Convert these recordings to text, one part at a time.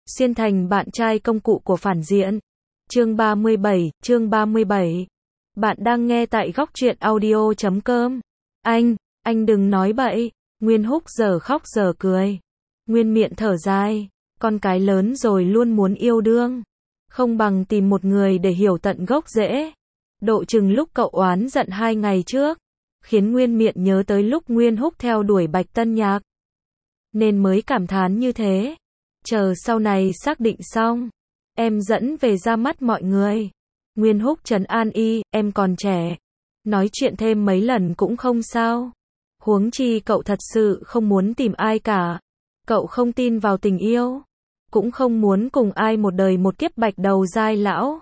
Xuyên thành bạn trai công cụ của phản diện. Chương 37. Bạn đang nghe tại góc truyện audio.com. Anh đừng nói bậy. Nguyên Húc giờ khóc giờ cười. Nguyên miệng thở dài. Con cái lớn rồi luôn muốn yêu đương. Không bằng tìm một người để hiểu tận gốc rễ. Độ chừng lúc cậu oán giận 2 ngày trước. Khiến Nguyên miệng nhớ tới lúc Nguyên Húc theo đuổi Bạch Tân Nhạc. Nên mới cảm thán như thế. Chờ sau này xác định xong, em dẫn về ra mắt mọi người. Nguyên Húc trấn an y, em còn trẻ. Nói chuyện thêm mấy lần cũng không sao. Huống chi cậu thật sự không muốn tìm ai cả. Cậu không tin vào tình yêu. Cũng không muốn cùng ai một đời một kiếp bạch đầu dai lão.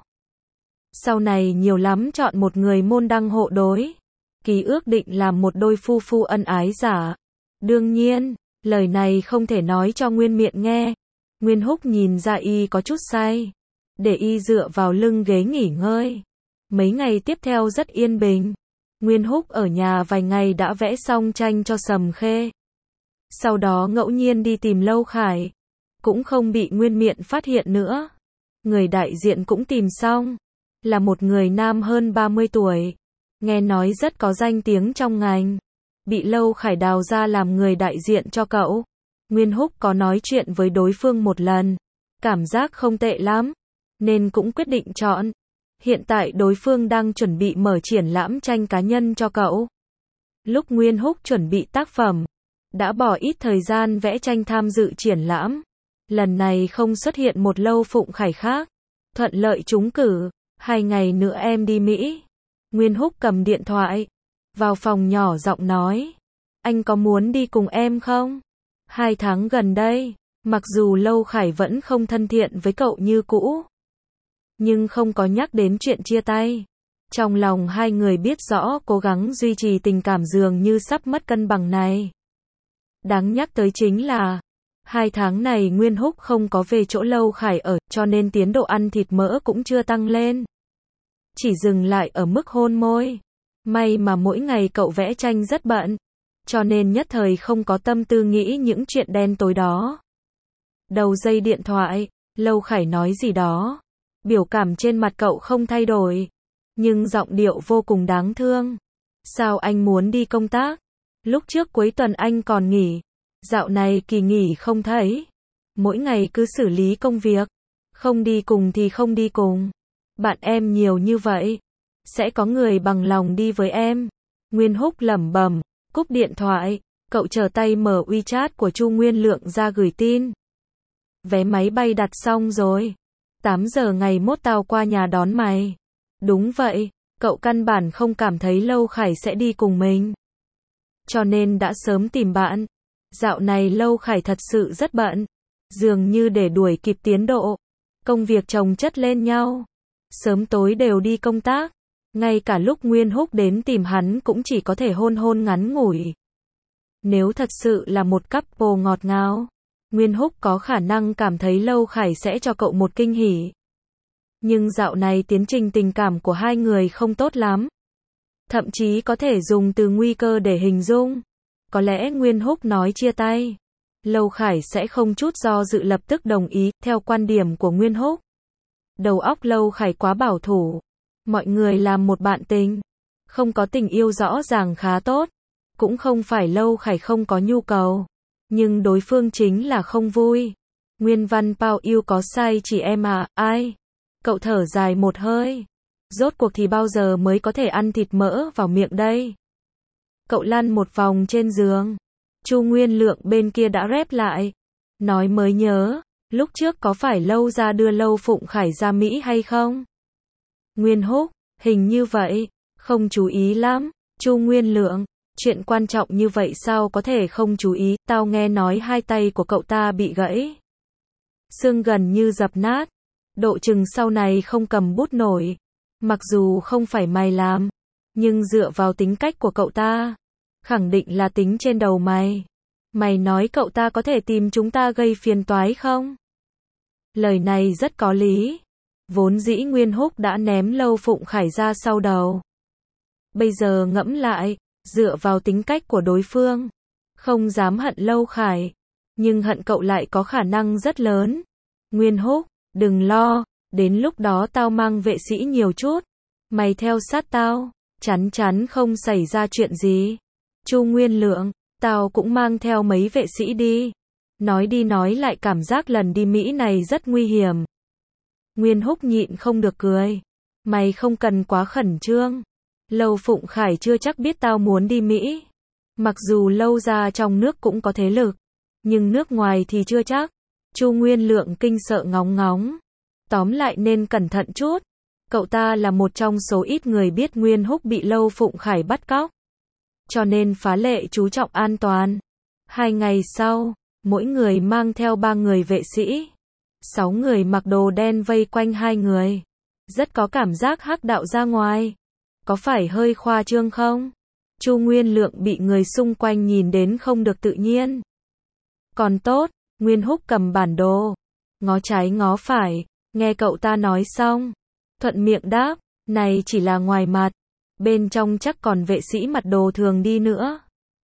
Sau này nhiều lắm chọn một người môn đăng hộ đối. Ký ước định làm một đôi phu phu ân ái giả. Đương nhiên, lời này không thể nói cho Nguyên miệng nghe. Nguyên Húc nhìn ra y có chút say. Để y dựa vào lưng ghế nghỉ ngơi. Mấy ngày tiếp theo rất yên bình. Nguyên Húc ở nhà vài ngày đã vẽ xong tranh cho Sầm Khê. Sau đó ngẫu nhiên đi tìm Lâu Khải. Cũng không bị Nguyên miện phát hiện nữa. Người đại diện cũng tìm xong. Là một người nam hơn 30 tuổi. Nghe nói rất có danh tiếng trong ngành. Bị Lâu Khải đào ra làm người đại diện cho cậu. Nguyên Húc có nói chuyện với đối phương một lần. Cảm giác không tệ lắm. Nên cũng quyết định chọn. Hiện tại đối phương đang chuẩn bị mở triển lãm tranh cá nhân cho cậu. Lúc Nguyên Húc chuẩn bị tác phẩm, đã bỏ ít thời gian vẽ tranh tham dự triển lãm. Lần này không xuất hiện một Lâu Phụng Khải khác. Thuận lợi trúng cử. 2 ngày nữa em đi Mỹ. Nguyên Húc cầm điện thoại. Vào phòng nhỏ giọng nói. Anh có muốn đi cùng em không? 2 tháng gần đây, mặc dù Lâu Khải vẫn không thân thiện với cậu như cũ. Nhưng không có nhắc đến chuyện chia tay. Trong lòng hai người biết rõ cố gắng duy trì tình cảm dường như sắp mất cân bằng này. Đáng nhắc tới chính là 2 tháng này Nguyên Húc không có về chỗ Lâu Khải ở, cho nên tiến độ ăn thịt mỡ cũng chưa tăng lên. Chỉ dừng lại ở mức hôn môi. May mà mỗi ngày cậu vẽ tranh rất bận. Cho nên nhất thời không có tâm tư nghĩ những chuyện đen tối đó. Đầu dây điện thoại, Lâu Khải nói gì đó. Biểu cảm trên mặt cậu không thay đổi. Nhưng giọng điệu vô cùng đáng thương. Sao anh muốn đi công tác? Lúc trước cuối tuần anh còn nghỉ. Dạo này kỳ nghỉ không thấy. Mỗi ngày cứ xử lý công việc. Không đi cùng thì không đi cùng. Bạn em nhiều như vậy. Sẽ có người bằng lòng đi với em. Nguyên Húc lẩm bẩm. Cúp điện thoại, cậu chờ tay mở WeChat của Chu Nguyên Lượng ra gửi tin. Vé máy bay đặt xong rồi. 8 giờ ngày mốt tao qua nhà đón mày. Đúng vậy, cậu căn bản không cảm thấy Lâu Khải sẽ đi cùng mình. Cho nên đã sớm tìm bạn. Dạo này Lâu Khải thật sự rất bận. Dường như để đuổi kịp tiến độ. Công việc chồng chất lên nhau. Sớm tối đều đi công tác. Ngay cả lúc Nguyên Húc đến tìm hắn cũng chỉ có thể hôn hôn ngắn ngủi. Nếu thật sự là một couple ngọt ngào, Nguyên Húc có khả năng cảm thấy Lâu Khải sẽ cho cậu một kinh hỉ. Nhưng dạo này tiến trình tình cảm của hai người không tốt lắm. Thậm chí có thể dùng từ nguy cơ để hình dung. Có lẽ Nguyên Húc nói chia tay. Lâu Khải sẽ không chút do dự lập tức đồng ý, theo quan điểm của Nguyên Húc. Đầu óc Lâu Khải quá bảo thủ. Mọi người làm một bạn tình. Không có tình yêu rõ ràng khá tốt. Cũng không phải Lâu Khải không có nhu cầu. Nhưng đối phương chính là không vui. Nguyên văn Pao yêu có sai chỉ em à, ai? Cậu thở dài một hơi. Rốt cuộc thì bao giờ mới có thể ăn thịt mỡ vào miệng đây? Cậu lăn một vòng trên giường. Chu Nguyên Lượng bên kia đã rép lại. Nói mới nhớ, lúc trước có phải Lâu ra đưa Lâu Phụng Khải ra Mỹ hay không? Nguyên Húc, hình như vậy, không chú ý lắm. Chu Nguyên Lượng, chuyện quan trọng như vậy sao có thể không chú ý, tao nghe nói 2 tay của cậu ta bị gãy. Xương gần như dập nát, độ chừng sau này không cầm bút nổi. Mặc dù không phải mày làm, nhưng dựa vào tính cách của cậu ta, khẳng định là tính trên đầu mày. Mày nói cậu ta có thể tìm chúng ta gây phiền toái không? Lời này rất có lý. Vốn dĩ Nguyên Húc đã ném Lâu Phụng Khải ra sau đầu. Bây giờ ngẫm lại, dựa vào tính cách của đối phương, không dám hận Lâu Khải, nhưng hận cậu lại có khả năng rất lớn. Nguyên Húc, đừng lo, đến lúc đó tao mang vệ sĩ nhiều chút. Mày theo sát tao, chắn chắn không xảy ra chuyện gì. Chu Nguyên Lượng, tao cũng mang theo mấy vệ sĩ đi. Nói đi nói lại cảm giác lần đi Mỹ này rất nguy hiểm. Nguyên Húc nhịn không được cười. Mày không cần quá khẩn trương. Lâu Phụng Khải chưa chắc biết tao muốn đi Mỹ. Mặc dù Lâu gia trong nước cũng có thế lực, nhưng nước ngoài thì chưa chắc. Chu Nguyên Lượng kinh sợ ngóng ngóng. Tóm lại nên cẩn thận chút. Cậu ta là một trong số ít người biết Nguyên Húc bị Lâu Phụng Khải bắt cóc. Cho nên phá lệ chú trọng an toàn. 2 ngày sau, mỗi người mang theo 3 người vệ sĩ. 6 người mặc đồ đen vây quanh 2 người. Rất có cảm giác hắc đạo ra ngoài. Có phải hơi khoa trương không? Chu Nguyên Lượng bị người xung quanh nhìn đến không được tự nhiên. Còn tốt, Nguyên Húc cầm bản đồ. Ngó trái ngó phải, nghe cậu ta nói xong. Thuận miệng đáp, này chỉ là ngoài mặt. Bên trong chắc còn vệ sĩ mặc đồ thường đi nữa.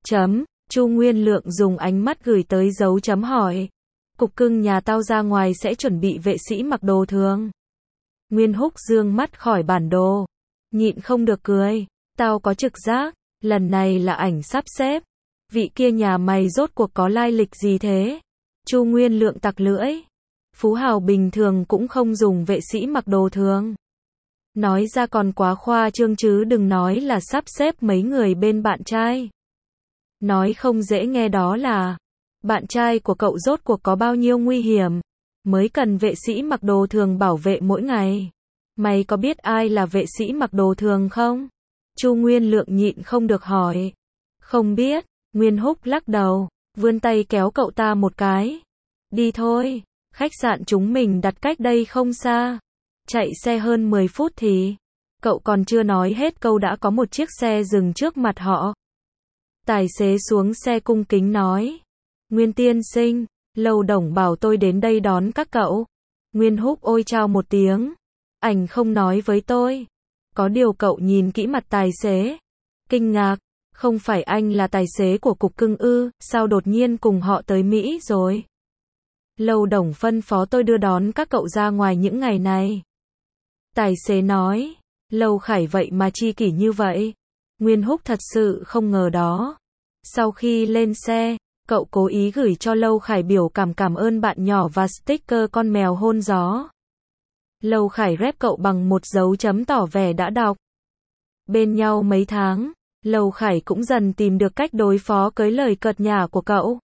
Chu Nguyên Lượng dùng ánh mắt gửi tới dấu chấm hỏi. Cục cưng nhà tao ra ngoài sẽ chuẩn bị vệ sĩ mặc đồ thường. Nguyên Húc dương mắt khỏi bản đồ. Nhịn không được cười. Tao có trực giác, lần này là ảnh sắp xếp. Vị kia nhà mày rốt cuộc có lai lịch gì thế? Chu Nguyên Lượng tặc lưỡi. Phú hào bình thường cũng không dùng vệ sĩ mặc đồ thường. Nói ra còn quá khoa trương chứ đừng nói là sắp xếp mấy người bên bạn trai. Nói không dễ nghe đó là, bạn trai của cậu rốt cuộc có bao nhiêu nguy hiểm, mới cần vệ sĩ mặc đồ thường bảo vệ mỗi ngày. Mày có biết ai là vệ sĩ mặc đồ thường không? Chu Nguyên Lượng nhịn không được hỏi. Không biết, Nguyên Húc lắc đầu, vươn tay kéo cậu ta một cái. Đi thôi, khách sạn chúng mình đặt cách đây không xa. Chạy xe hơn 10 phút thì, cậu còn chưa nói hết câu đã có một chiếc xe dừng trước mặt họ. Tài xế xuống xe cung kính nói. Nguyên tiên sinh, Lâu Đồng bảo tôi đến đây đón các cậu. Nguyên Húc ôi chào một tiếng. Ảnh không nói với tôi. Có điều cậu nhìn kỹ mặt tài xế. Kinh ngạc, không phải anh là tài xế của cục cưng ư, sao đột nhiên cùng họ tới Mỹ rồi? Lâu Đồng phân phó tôi đưa đón các cậu ra ngoài những ngày này. Tài xế nói. Lâu Khải vậy mà chi kỷ như vậy. Nguyên Húc thật sự không ngờ đó. Sau khi lên xe, cậu cố ý gửi cho Lâu Khải biểu cảm ơn bạn nhỏ và sticker con mèo hôn gió. Lâu Khải rep cậu bằng một dấu chấm tỏ vẻ đã đọc. Bên nhau mấy tháng, Lâu Khải cũng dần tìm được cách đối phó với lời cợt nhả của cậu.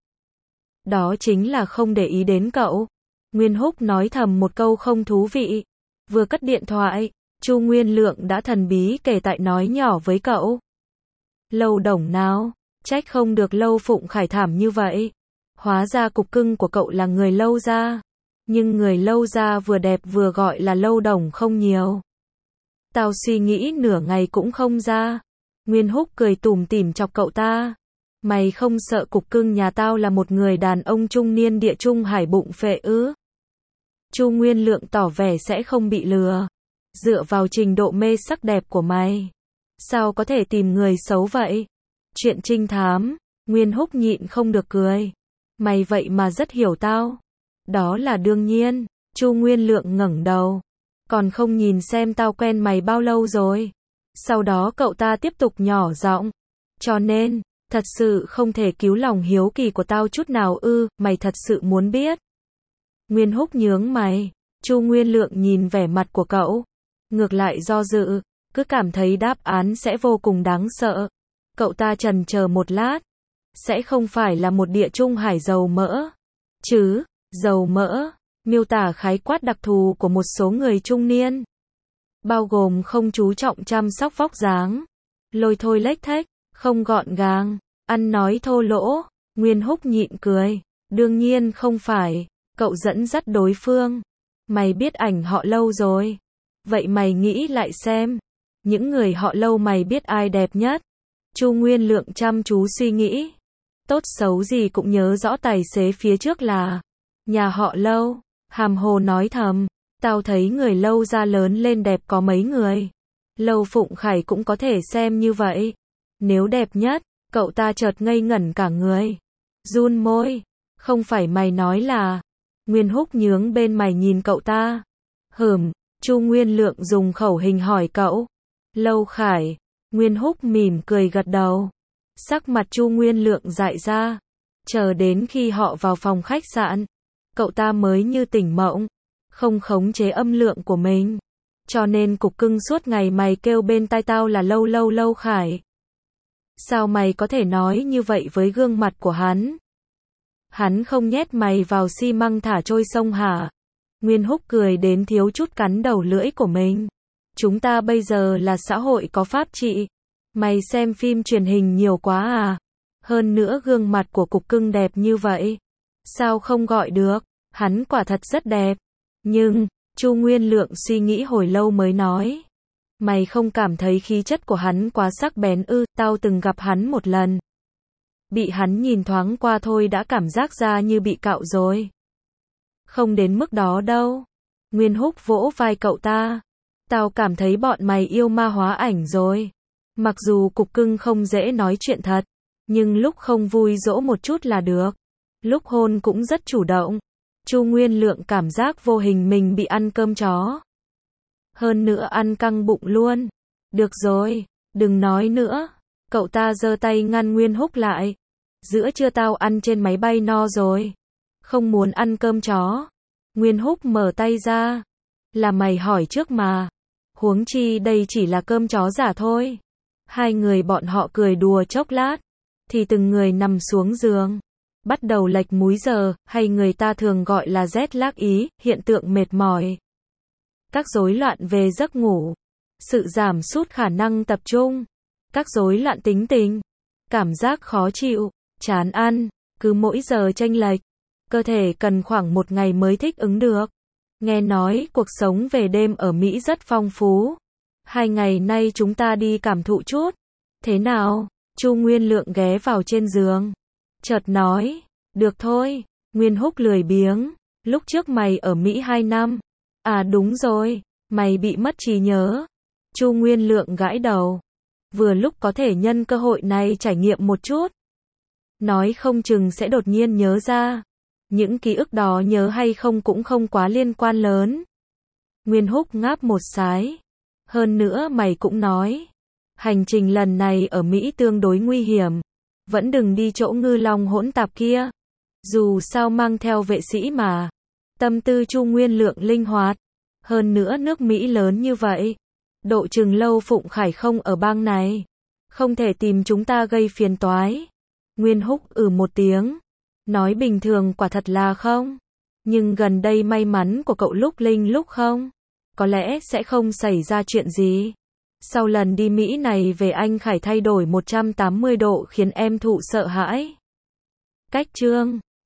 Đó chính là không để ý đến cậu. Nguyên Húc nói thầm một câu không thú vị. Vừa cất điện thoại, Chu Nguyên Lượng đã thần bí kể tại nói nhỏ với cậu. Lâu Đồng nào, trách không được Lâu Phụng Khải thảm như vậy. Hóa ra cục cưng của cậu là người Lâu gia. Nhưng người Lâu gia vừa đẹp vừa gọi là Lâu Đồng không nhiều. Tao suy nghĩ nửa ngày cũng không ra. Nguyên Húc cười tủm tỉm chọc cậu ta. Mày không sợ cục cưng nhà tao là một người đàn ông trung niên địa trung hải bụng phệ ư? Chu Nguyên Lượng tỏ vẻ sẽ không bị lừa. Dựa vào trình độ mê sắc đẹp của mày, sao có thể tìm người xấu vậy? Chuyện trinh thám, Nguyên Húc nhịn không được cười. Mày vậy mà rất hiểu tao. Đó là đương nhiên. Chu Nguyên Lượng ngẩng đầu. Còn không nhìn xem tao quen mày bao lâu rồi? Sau đó cậu ta tiếp tục nhỏ giọng. Cho nên, thật sự không thể cứu lòng hiếu kỳ của tao chút nào ư, mày thật sự muốn biết. Nguyên Húc nhướng mày. Chu Nguyên Lượng nhìn vẻ mặt của cậu. Ngược lại do dự, cứ cảm thấy đáp án sẽ vô cùng đáng sợ. Cậu ta chần chờ một lát. Sẽ không phải là một địa trung hải dầu mỡ chứ? Dầu mỡ, miêu tả khái quát đặc thù của một số người trung niên. Bao gồm không chú trọng chăm sóc vóc dáng, lôi thôi lếch thếch, không gọn gàng, ăn nói thô lỗ. Nguyên Húc nhịn cười. Đương nhiên không phải, cậu dẫn dắt đối phương. Mày biết ảnh họ Lâu rồi. Vậy mày nghĩ lại xem. Những người họ Lâu mày biết ai đẹp nhất? Chu Nguyên Lượng chăm chú suy nghĩ. Tốt xấu gì cũng nhớ rõ tài xế phía trước là nhà họ Lâu. Hàm hồ nói thầm. Tao thấy người Lâu gia lớn lên đẹp có mấy người. Lâu Phụng Khải cũng có thể xem như vậy. Nếu đẹp nhất, cậu ta chợt ngây ngẩn cả người. Run môi. Không phải mày nói là Nguyên Húc nhướng bên mày nhìn cậu ta. Chu Nguyên Lượng dùng khẩu hình hỏi cậu. Lâu Khải. Nguyên Húc mỉm cười gật đầu. Sắc mặt Chu Nguyên Lượng dại ra. Chờ đến khi họ vào phòng khách sạn, cậu ta mới như tỉnh mộng, không khống chế âm lượng của mình. Cho nên cục cưng suốt ngày mày kêu bên tai tao là Lâu Khải. Sao mày có thể nói như vậy với gương mặt của hắn? Hắn không nhét mày vào xi măng thả trôi sông hả? Nguyên Húc cười đến thiếu chút cắn đầu lưỡi của mình. Chúng ta bây giờ là xã hội có pháp trị. Mày xem phim truyền hình nhiều quá à? Hơn nữa gương mặt của cục cưng đẹp như vậy. Sao không gọi được? Hắn quả thật rất đẹp. Nhưng, Chu Nguyên Lượng suy nghĩ hồi lâu mới nói. Mày không cảm thấy khí chất của hắn quá sắc bén ư? Tao từng gặp hắn một lần. Bị hắn nhìn thoáng qua thôi đã cảm giác ra như bị cạo rồi. Không đến mức đó đâu. Nguyên Húc vỗ vai cậu ta. Tao cảm thấy bọn mày yêu ma hóa ảnh rồi. Mặc dù cục cưng không dễ nói chuyện thật, nhưng lúc không vui dỗ một chút là được. Lúc hôn cũng rất chủ động. Chu Nguyên Lượng cảm giác vô hình mình bị ăn cơm chó. Hơn nữa ăn căng bụng luôn. Được rồi, đừng nói nữa. Cậu ta giơ tay ngăn Nguyên Húc lại. Giữa trưa tao ăn trên máy bay no rồi. Không muốn ăn cơm chó. Nguyên Húc mở tay ra. Là mày hỏi trước mà. Huống chi đây chỉ là cơm chó giả thôi. Hai người bọn họ cười đùa chốc lát. Thì từng người nằm xuống giường. Bắt đầu lệch múi giờ, hay người ta thường gọi là jet lag ý, hiện tượng mệt mỏi. Các rối loạn về giấc ngủ. Sự giảm sút khả năng tập trung. Các rối loạn tính tình. Cảm giác khó chịu, chán ăn, cứ mỗi giờ chênh lệch. Cơ thể cần khoảng 1 ngày mới thích ứng được. Nghe nói cuộc sống về đêm ở Mỹ rất phong phú. 2 ngày nay chúng ta đi cảm thụ chút. Thế nào? Chu Nguyên Lượng ghé vào trên giường. Chợt nói, được thôi. Nguyên Húc lười biếng. Lúc trước mày ở Mỹ 2 năm. À đúng rồi, mày bị mất trí nhớ. Chu Nguyên Lượng gãi đầu. Vừa lúc có thể nhân cơ hội này trải nghiệm một chút. Nói không chừng sẽ đột nhiên nhớ ra. Những ký ức đó nhớ hay không cũng không quá liên quan lớn. Nguyên Húc ngáp một cái. Hơn nữa mày cũng nói. Hành trình lần này ở Mỹ tương đối nguy hiểm. Vẫn đừng đi chỗ ngư long hỗn tạp kia. Dù sao mang theo vệ sĩ mà. Tâm tư Chu Nguyên Lượng linh hoạt. Hơn nữa nước Mỹ lớn như vậy. Độ chừng Lâu Phụng Khải không ở bang này. Không thể tìm chúng ta gây phiền toái. Nguyên Húc một tiếng. Nói bình thường quả thật là không. Nhưng gần đây may mắn của cậu lúc linh lúc không. Có lẽ sẽ không xảy ra chuyện gì. Sau lần đi Mỹ này về anh Khải thay đổi 180 độ khiến em thụ sợ hãi. Cách chương